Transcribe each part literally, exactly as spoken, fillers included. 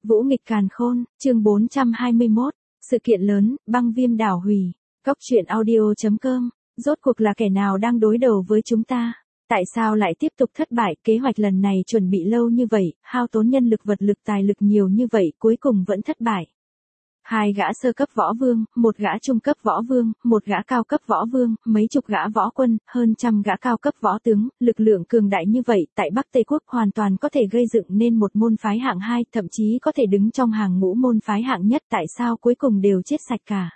Vũ nghịch càn khôn, chương bốn trăm hai mươi mốt, sự kiện lớn, băng viêm đảo hủy. Cốc truyện audio chấm com, rốt cuộc là kẻ nào đang đối đầu với chúng ta? Tại sao lại tiếp tục thất bại? Kế hoạch lần này chuẩn bị lâu như vậy, hao tốn nhân lực vật lực tài lực nhiều như vậy, cuối cùng vẫn thất bại. Hai gã sơ cấp võ vương, một gã trung cấp võ vương, một gã cao cấp võ vương, mấy chục gã võ quân, hơn trăm gã cao cấp võ tướng, lực lượng cường đại như vậy, tại Bắc Tây Quốc hoàn toàn có thể gây dựng nên một môn phái hạng hai, thậm chí có thể đứng trong hàng ngũ môn phái hạng nhất, tại sao cuối cùng đều chết sạch cả?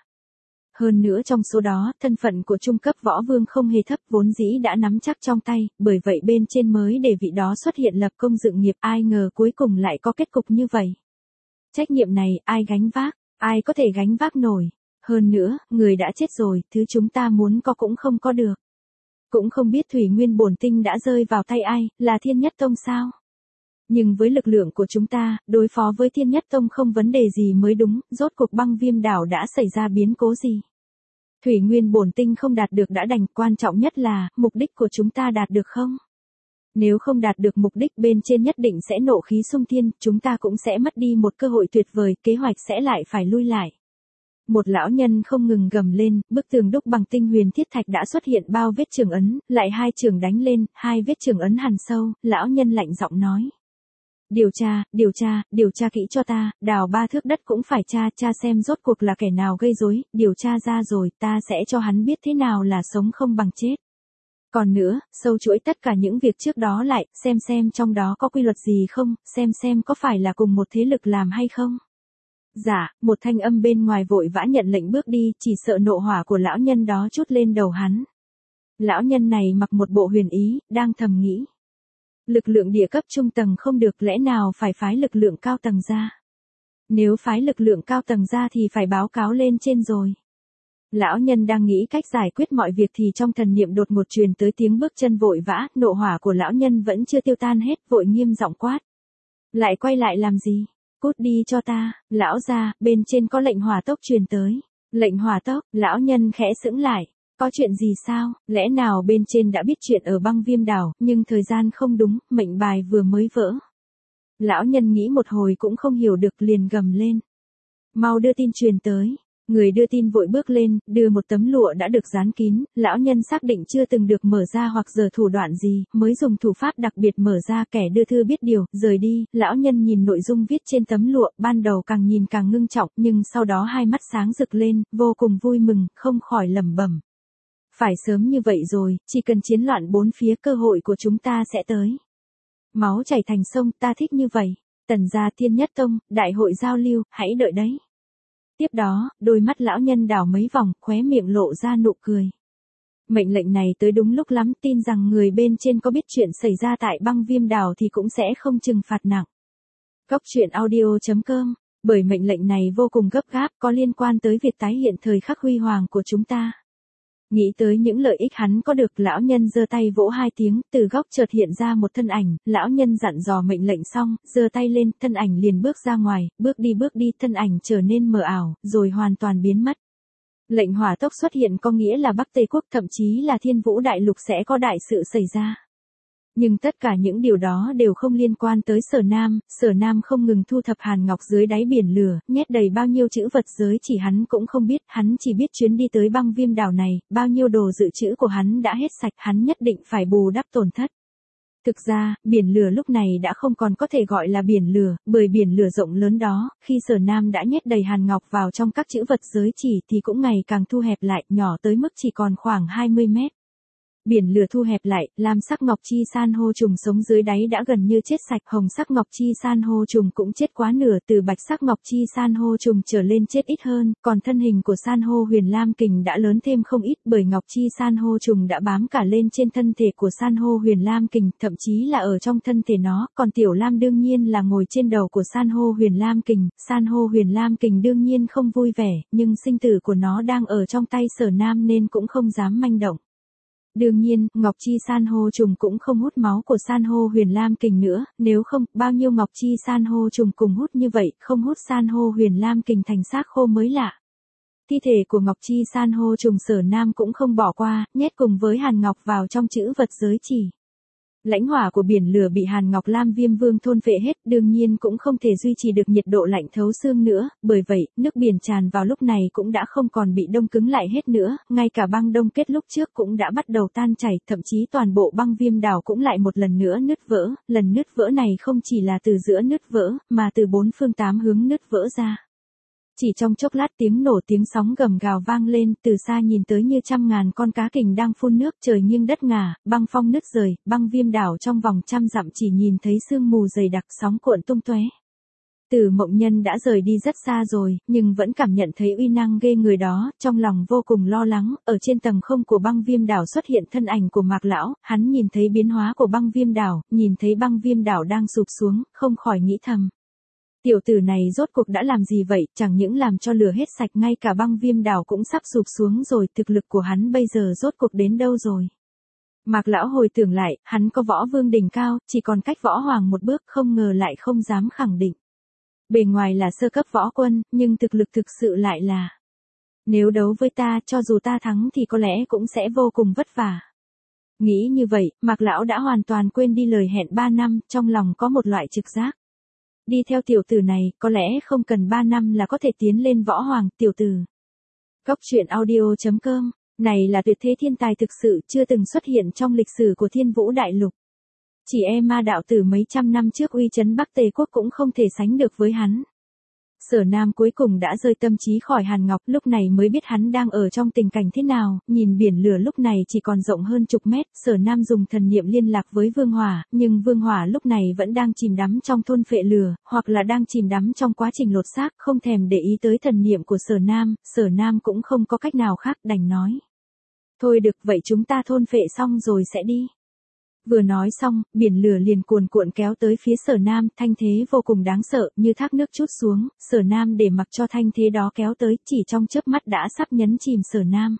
Hơn nữa trong số đó, thân phận của trung cấp võ vương không hề thấp, vốn dĩ đã nắm chắc trong tay, bởi vậy bên trên mới để vị đó xuất hiện lập công dựng nghiệp, ai ngờ cuối cùng lại có kết cục như vậy. Trách nhiệm này, ai gánh vác? Ai có thể gánh vác nổi? Hơn nữa, người đã chết rồi, thứ chúng ta muốn có cũng không có được. Cũng không biết thủy nguyên bổn tinh đã rơi vào tay ai, là Thiên Nhất Tông sao? Nhưng với lực lượng của chúng ta, đối phó với Thiên Nhất Tông không vấn đề gì mới đúng, rốt cuộc băng viêm đảo đã xảy ra biến cố gì? Thủy nguyên bổn tinh không đạt được đã đành, quan trọng nhất là, mục đích của chúng ta đạt được không? Nếu không đạt được mục đích bên trên nhất định sẽ nộ khí xung thiên, chúng ta cũng sẽ mất đi một cơ hội tuyệt vời, kế hoạch sẽ lại phải lui lại. Một lão nhân không ngừng gầm lên, bức tường đúc bằng tinh huyền thiết thạch đã xuất hiện bao vết trường ấn, lại hai trường đánh lên, hai vết trường ấn hằn sâu, lão nhân lạnh giọng nói. Điều tra, điều tra, điều tra kỹ cho ta, đào ba thước đất cũng phải tra, tra xem rốt cuộc là kẻ nào gây rối, điều tra ra rồi, ta sẽ cho hắn biết thế nào là sống không bằng chết. Còn nữa, sâu chuỗi tất cả những việc trước đó lại, xem xem trong đó có quy luật gì không, xem xem có phải là cùng một thế lực làm hay không. Dạ, một thanh âm bên ngoài vội vã nhận lệnh bước đi, chỉ sợ nộ hỏa của lão nhân đó chút lên đầu hắn. Lão nhân này mặc một bộ huyền ý, đang thầm nghĩ. Lực lượng địa cấp trung tầng không được, lẽ nào phải phái lực lượng cao tầng ra? Nếu phái lực lượng cao tầng ra thì phải báo cáo lên trên rồi. Lão nhân đang nghĩ cách giải quyết mọi việc thì trong thần niệm đột ngột truyền tới tiếng bước chân vội vã, nộ hỏa của lão nhân vẫn chưa tiêu tan hết, vội nghiêm giọng quát. Lại quay lại làm gì? Cút đi cho ta, lão gia, bên trên có lệnh hỏa tốc truyền tới. Lệnh hỏa tốc, lão nhân khẽ sững lại. Có chuyện gì sao? Lẽ nào bên trên đã biết chuyện ở băng viêm đảo, nhưng thời gian không đúng, mệnh bài vừa mới vỡ. Lão nhân nghĩ một hồi cũng không hiểu được liền gầm lên. Mau đưa tin truyền tới. Người đưa tin vội bước lên, đưa một tấm lụa đã được dán kín, lão nhân xác định chưa từng được mở ra hoặc giờ thủ đoạn gì, mới dùng thủ pháp đặc biệt mở ra, kẻ đưa thư biết điều, rời đi, lão nhân nhìn nội dung viết trên tấm lụa, ban đầu càng nhìn càng ngưng trọng, nhưng sau đó hai mắt sáng rực lên, vô cùng vui mừng, không khỏi lẩm bẩm. Phải sớm như vậy rồi, chỉ cần chiến loạn bốn phía cơ hội của chúng ta sẽ tới. Máu chảy thành sông, ta thích như vậy. Tần gia Thiên Nhất Tông, đại hội giao lưu, hãy đợi đấy. Tiếp đó, đôi mắt lão nhân đảo mấy vòng, khóe miệng lộ ra nụ cười. Mệnh lệnh này tới đúng lúc lắm, tin rằng người bên trên có biết chuyện xảy ra tại băng viêm đảo thì cũng sẽ không trừng phạt nặng. Cốc truyện audio chấm com, bởi mệnh lệnh này vô cùng gấp gáp, có liên quan tới việc tái hiện thời khắc huy hoàng của chúng ta. Nghĩ tới những lợi ích hắn có được, lão nhân giơ tay vỗ hai tiếng, từ góc chợt hiện ra một thân ảnh, lão nhân dặn dò mệnh lệnh xong, giơ tay lên, thân ảnh liền bước ra ngoài, bước đi bước đi, thân ảnh trở nên mờ ảo, rồi hoàn toàn biến mất. Lệnh hỏa tốc xuất hiện có nghĩa là Bắc Tây Quốc, thậm chí là Thiên Vũ Đại Lục sẽ có đại sự xảy ra. Nhưng tất cả những điều đó đều không liên quan tới Sở Nam, Sở Nam không ngừng thu thập hàn ngọc dưới đáy biển lửa, nhét đầy bao nhiêu chữ vật giới chỉ hắn cũng không biết, hắn chỉ biết chuyến đi tới băng viêm đảo này, bao nhiêu đồ dự trữ của hắn đã hết sạch, hắn nhất định phải bù đắp tổn thất. Thực ra, biển lửa lúc này đã không còn có thể gọi là biển lửa, bởi biển lửa rộng lớn đó, khi Sở Nam đã nhét đầy hàn ngọc vào trong các chữ vật giới chỉ thì cũng ngày càng thu hẹp lại, nhỏ tới mức chỉ còn khoảng hai mươi mét. Biển lửa thu hẹp lại, lam sắc ngọc chi san hô trùng sống dưới đáy đã gần như chết sạch, hồng sắc ngọc chi san hô trùng cũng chết quá nửa, từ bạch sắc ngọc chi san hô trùng trở lên chết ít hơn, còn thân hình của san hô huyền lam kình đã lớn thêm không ít, bởi ngọc chi san hô trùng đã bám cả lên trên thân thể của san hô huyền lam kình, thậm chí là ở trong thân thể nó, còn tiểu lam đương nhiên là ngồi trên đầu của san hô huyền lam kình, san hô huyền lam kình đương nhiên không vui vẻ, nhưng sinh tử của nó đang ở trong tay Sở Nam nên cũng không dám manh động. Đương nhiên, ngọc chi san hô trùng cũng không hút máu của san hô huyền lam kình nữa, nếu không, bao nhiêu ngọc chi san hô trùng cùng hút như vậy, không hút san hô huyền lam kình thành xác khô mới lạ. Thi thể của ngọc chi san hô trùng Sở Nam cũng không bỏ qua, nhét cùng với hàn ngọc vào trong chữ vật giới chỉ. Lãnh hỏa của biển lửa bị Hàn Ngọc Lam Viêm Vương thôn phệ hết, đương nhiên cũng không thể duy trì được nhiệt độ lạnh thấu xương nữa, bởi vậy, nước biển tràn vào lúc này cũng đã không còn bị đông cứng lại hết nữa, ngay cả băng đông kết lúc trước cũng đã bắt đầu tan chảy, thậm chí toàn bộ băng viêm đảo cũng lại một lần nữa nứt vỡ, lần nứt vỡ này không chỉ là từ giữa nứt vỡ, mà từ bốn phương tám hướng nứt vỡ ra. Chỉ trong chốc lát tiếng nổ tiếng sóng gầm gào vang lên, từ xa nhìn tới như trăm ngàn con cá kình đang phun nước, trời nghiêng đất ngả, băng phong nứt rời, băng viêm đảo trong vòng trăm dặm chỉ nhìn thấy sương mù dày đặc, sóng cuộn tung tóe. Từ Mộng Nhân đã rời đi rất xa rồi, nhưng vẫn cảm nhận thấy uy năng ghê người đó, trong lòng vô cùng lo lắng, ở trên tầng không của băng viêm đảo xuất hiện thân ảnh của Mạc Lão, hắn nhìn thấy biến hóa của băng viêm đảo, nhìn thấy băng viêm đảo đang sụp xuống, không khỏi nghĩ thầm. Tiểu tử này rốt cuộc đã làm gì vậy, chẳng những làm cho lửa hết sạch, ngay cả băng viêm đảo cũng sắp sụp xuống rồi, thực lực của hắn bây giờ rốt cuộc đến đâu rồi. Mạc Lão hồi tưởng lại, hắn có võ vương đỉnh cao, chỉ còn cách võ hoàng một bước, không ngờ lại không dám khẳng định. Bề ngoài là sơ cấp võ quân, nhưng thực lực thực sự lại là. Nếu đấu với ta, cho dù ta thắng thì có lẽ cũng sẽ vô cùng vất vả. Nghĩ như vậy, Mạc Lão đã hoàn toàn quên đi lời hẹn ba năm, trong lòng có một loại trực giác. Đi theo tiểu tử này, có lẽ không cần ba năm là có thể tiến lên võ hoàng, tiểu tử. Góc truyện audio chấm com, này là tuyệt thế thiên tài thực sự chưa từng xuất hiện trong lịch sử của Thiên Vũ Đại Lục. Chỉ e ma đạo tử mấy trăm năm trước uy chấn Bắc Tề Quốc cũng không thể sánh được với hắn. Sở Nam cuối cùng đã rơi tâm trí khỏi Hàn Ngọc, lúc này mới biết hắn đang ở trong tình cảnh thế nào, nhìn biển lửa lúc này chỉ còn rộng hơn chục mét, Sở Nam dùng thần niệm liên lạc với Vương Hỏa, nhưng Vương Hỏa lúc này vẫn đang chìm đắm trong thôn phệ lửa, hoặc là đang chìm đắm trong quá trình lột xác, không thèm để ý tới thần niệm của Sở Nam, Sở Nam cũng không có cách nào khác đành nói. Thôi được vậy chúng ta thôn phệ xong rồi sẽ đi. Vừa nói xong, biển lửa liền cuồn cuộn kéo tới phía Sở Nam, thanh thế vô cùng đáng sợ, như thác nước trút xuống, Sở Nam để mặc cho thanh thế đó kéo tới, chỉ trong chớp mắt đã sắp nhấn chìm Sở Nam.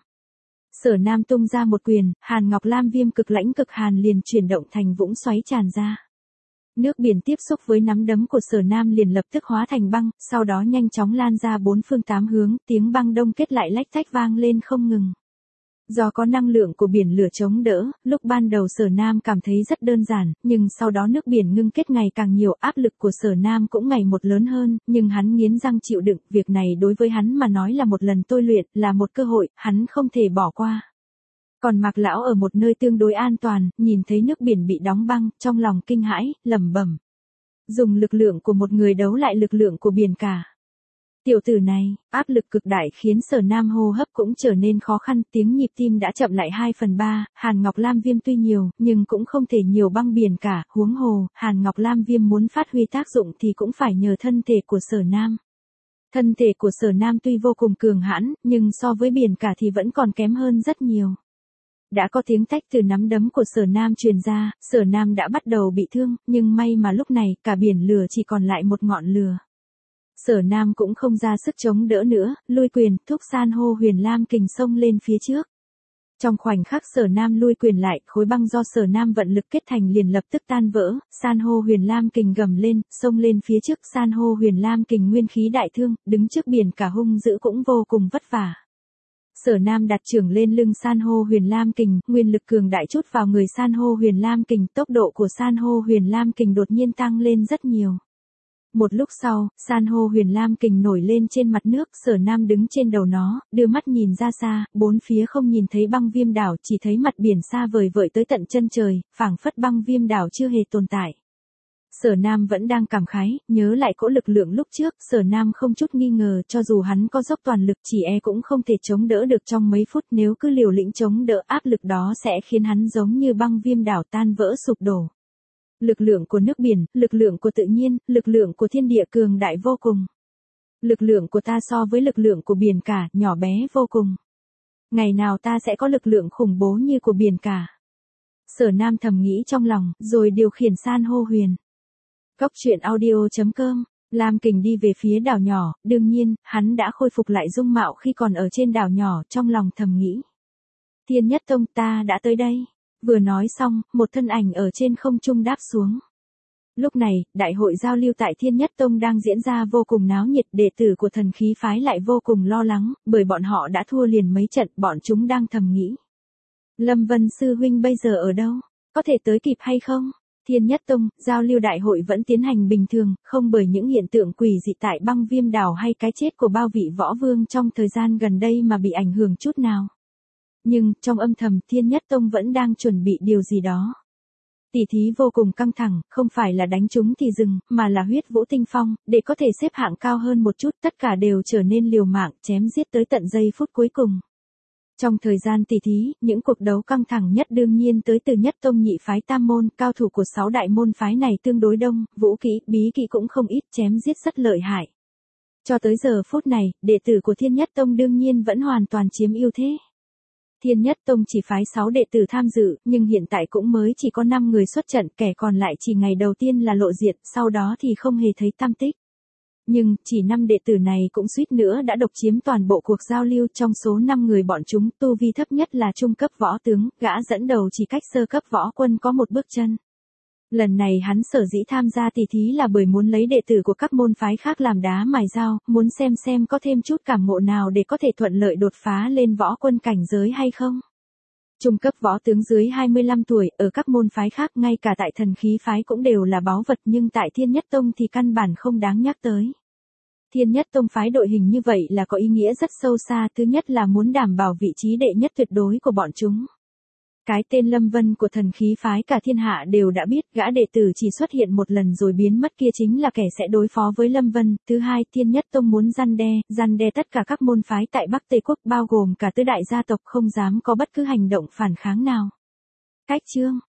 Sở Nam tung ra một quyền, Hàn Ngọc Lam Viêm cực lãnh cực hàn liền chuyển động thành vũng xoáy tràn ra. Nước biển tiếp xúc với nắm đấm của Sở Nam liền lập tức hóa thành băng, sau đó nhanh chóng lan ra bốn phương tám hướng, tiếng băng đông kết lại lách tách vang lên không ngừng. Do có năng lượng của biển lửa chống đỡ, lúc ban đầu Sở Nam cảm thấy rất đơn giản, nhưng sau đó nước biển ngưng kết ngày càng nhiều, áp lực của Sở Nam cũng ngày một lớn hơn, nhưng hắn nghiến răng chịu đựng, việc này đối với hắn mà nói là một lần tôi luyện, là một cơ hội, hắn không thể bỏ qua. Còn Mạc Lão ở một nơi tương đối an toàn, nhìn thấy nước biển bị đóng băng, trong lòng kinh hãi, lẩm bẩm. Dùng lực lượng của một người đấu lại lực lượng của biển cả. Tiểu tử này, áp lực cực đại khiến Sở Nam hô hấp cũng trở nên khó khăn, tiếng nhịp tim đã chậm lại hai phần ba, Hàn Ngọc Lam Viêm tuy nhiều, nhưng cũng không thể nhiều băng biển cả, huống hồ, Hàn Ngọc Lam Viêm muốn phát huy tác dụng thì cũng phải nhờ thân thể của Sở Nam. Thân thể của Sở Nam tuy vô cùng cường hãn, nhưng so với biển cả thì vẫn còn kém hơn rất nhiều. Đã có tiếng tách từ nắm đấm của Sở Nam truyền ra, Sở Nam đã bắt đầu bị thương, nhưng may mà lúc này, cả biển lửa chỉ còn lại một ngọn lửa. Sở Nam cũng không ra sức chống đỡ nữa, lui quyền, thúc san hô huyền lam kình xông lên phía trước. Trong khoảnh khắc Sở Nam lui quyền lại, khối băng do Sở Nam vận lực kết thành liền lập tức tan vỡ, san hô huyền lam kình gầm lên, xông lên phía trước, san hô huyền lam kình nguyên khí đại thương, đứng trước biển cả hung dữ cũng vô cùng vất vả. Sở Nam đặt trưởng lên lưng san hô huyền lam kình, nguyên lực cường đại chút vào người san hô huyền lam kình, tốc độ của san hô huyền lam kình đột nhiên tăng lên rất nhiều. Một lúc sau, san hô huyền lam kình nổi lên trên mặt nước, Sở Nam đứng trên đầu nó, đưa mắt nhìn ra xa, bốn phía không nhìn thấy băng viêm đảo, chỉ thấy mặt biển xa vời vợi tới tận chân trời, phảng phất băng viêm đảo chưa hề tồn tại. Sở Nam vẫn đang cảm khái, nhớ lại cỗ lực lượng lúc trước, Sở Nam không chút nghi ngờ, cho dù hắn có dốc toàn lực chỉ e cũng không thể chống đỡ được trong mấy phút, nếu cứ liều lĩnh chống đỡ áp lực đó sẽ khiến hắn giống như băng viêm đảo tan vỡ sụp đổ. Lực lượng của nước biển, lực lượng của tự nhiên, lực lượng của thiên địa cường đại vô cùng. Lực lượng của ta so với lực lượng của biển cả, nhỏ bé vô cùng. Ngày nào ta sẽ có lực lượng khủng bố như của biển cả. Sở Nam thầm nghĩ trong lòng, rồi điều khiển san hô huyền. Góc truyện audio chấm com, Lam Kình đi về phía đảo nhỏ, đương nhiên, hắn đã khôi phục lại dung mạo khi còn ở trên đảo nhỏ, trong lòng thầm nghĩ. Thiên Nhất Tông ta đã tới đây. Vừa nói xong, một thân ảnh ở trên không trung đáp xuống. Lúc này, đại hội giao lưu tại Thiên Nhất Tông đang diễn ra vô cùng náo nhiệt, đệ tử của thần khí phái lại vô cùng lo lắng, bởi bọn họ đã thua liền mấy trận, bọn chúng đang thầm nghĩ. Lâm Vân sư huynh bây giờ ở đâu? có thể tới kịp hay không? Thiên Nhất Tông, giao lưu đại hội vẫn tiến hành bình thường, không bởi những hiện tượng quỷ dị tại băng viêm đảo hay cái chết của bao vị võ vương trong thời gian gần đây mà bị ảnh hưởng chút nào. Nhưng, trong âm thầm Thiên Nhất Tông vẫn đang chuẩn bị điều gì đó. Tỷ thí vô cùng căng thẳng, không phải là đánh trúng thì dừng, mà là huyết vũ tinh phong, để có thể xếp hạng cao hơn một chút, tất cả đều trở nên liều mạng, chém giết tới tận giây phút cuối cùng. Trong thời gian tỷ thí, những cuộc đấu căng thẳng nhất đương nhiên tới từ Nhất Tông nhị phái tam môn, cao thủ của sáu đại môn phái này tương đối đông, vũ kỹ, bí kỹ cũng không ít, chém giết rất lợi hại. Cho tới giờ phút này, đệ tử của Thiên Nhất Tông đương nhiên vẫn hoàn toàn chiếm ưu thế. Thiên Nhất Tông chỉ phái sáu đệ tử tham dự, nhưng hiện tại cũng mới chỉ có năm người xuất trận, kẻ còn lại chỉ ngày đầu tiên là lộ diện, sau đó thì không hề thấy tăm tích. Nhưng, chỉ năm đệ tử này cũng suýt nữa đã độc chiếm toàn bộ cuộc giao lưu, trong số năm người bọn chúng, tu vi thấp nhất là trung cấp võ tướng, gã dẫn đầu chỉ cách sơ cấp võ quân có một bước chân. Lần này hắn sở dĩ tham gia tỷ thí là bởi muốn lấy đệ tử của các môn phái khác làm đá mài dao, muốn xem xem có thêm chút cảm ngộ nào để có thể thuận lợi đột phá lên võ quân cảnh giới hay không. Trung cấp võ tướng dưới hai mươi lăm tuổi, ở các môn phái khác ngay cả tại thần khí phái cũng đều là báu vật, nhưng tại Thiên Nhất Tông thì căn bản không đáng nhắc tới. Thiên Nhất Tông phái đội hình như vậy là có ý nghĩa rất sâu xa, thứ nhất là muốn đảm bảo vị trí đệ nhất tuyệt đối của bọn chúng. Cái tên Lâm Vân của thần khí phái cả thiên hạ đều đã biết, gã đệ tử chỉ xuất hiện một lần rồi biến mất kia chính là kẻ sẽ đối phó với Lâm Vân. Thứ hai, Thiên Nhất Tông muốn răn đe, răn đe tất cả các môn phái tại Bắc Tây Quốc bao gồm cả tứ đại gia tộc không dám có bất cứ hành động phản kháng nào. Cách chương